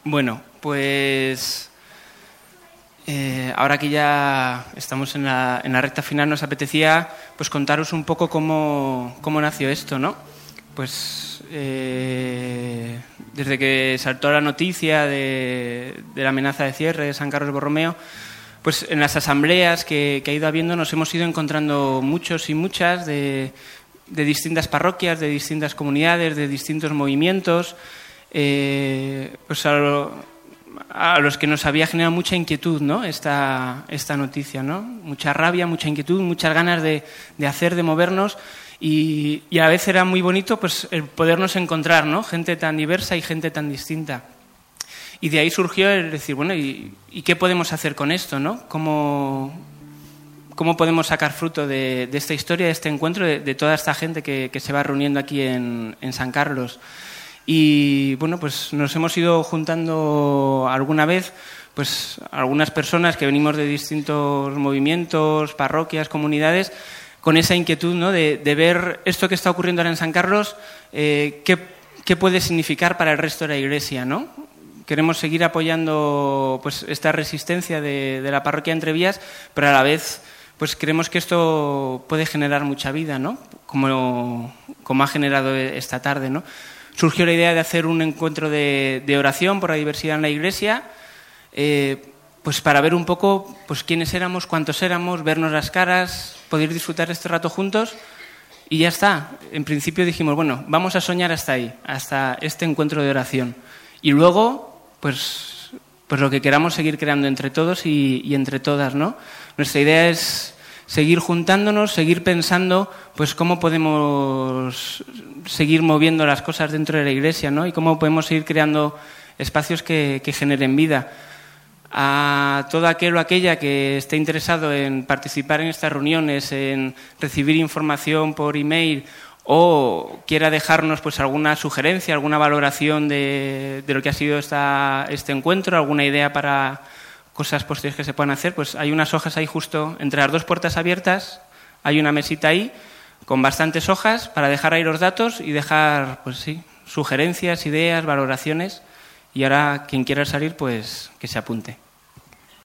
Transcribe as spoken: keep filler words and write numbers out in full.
Bueno, pues eh, ahora que ya estamos en la, en la recta final, nos apetecía pues contaros un poco cómo, cómo nació esto, ¿no? Pues eh, desde que saltó la noticia de, de la amenaza de cierre de San Carlos Borromeo, pues en las asambleas que, que ha ido habiendo nos hemos ido encontrando muchos y muchas de, de distintas parroquias, de distintas comunidades, de distintos movimientos, eh, pues a, lo, a los que nos había generado mucha inquietud, ¿no? esta, esta noticia, ¿no? Mucha rabia, mucha inquietud, muchas ganas de, de hacer, de movernos. Y, y a la vez era muy bonito pues el podernos encontrar, ¿no? Gente tan diversa y gente tan distinta. Y de ahí surgió el decir, bueno, ¿y, y qué podemos hacer con esto, ¿no? ¿Cómo, cómo podemos sacar fruto de, de esta historia, de este encuentro, de, de toda esta gente que, que se va reuniendo aquí en, en San Carlos? Y bueno, pues nos hemos ido juntando alguna vez pues algunas personas que venimos de distintos movimientos, parroquias, comunidades, con esa inquietud, ¿no? de, de ver esto que está ocurriendo ahora en San Carlos, eh, qué, qué puede significar para el resto de la Iglesia, ¿no? Queremos seguir apoyando pues esta resistencia de, de la parroquia Entre Vías, pero a la vez pues creemos que esto puede generar mucha vida, ¿no? Como, como ha generado esta tarde, ¿no? Surgió la idea de hacer un encuentro de, de oración por la diversidad en la Iglesia, eh, pues para ver un poco pues quiénes éramos, cuántos éramos, vernos las caras, poder disfrutar este rato juntos y ya está. En principio dijimos, bueno, vamos a soñar hasta ahí, hasta este encuentro de oración. Y luego, pues, pues lo que queramos seguir creando entre todos y, y entre todas, ¿no? Nuestra idea es seguir juntándonos, seguir pensando pues cómo podemos seguir moviendo las cosas dentro de la Iglesia, ¿no? Y cómo podemos seguir creando espacios que, que generen vida. A todo aquel o aquella que esté interesado en participar en estas reuniones, en recibir información por email o quiera dejarnos pues alguna sugerencia, alguna valoración de, de lo que ha sido esta, este encuentro, alguna idea para cosas posteriores que se puedan hacer, pues hay unas hojas ahí justo entre las dos puertas abiertas, hay una mesita ahí con bastantes hojas para dejar ahí los datos y dejar, pues sí, sugerencias, ideas, valoraciones. Y ahora quien quiera salir, pues que se apunte.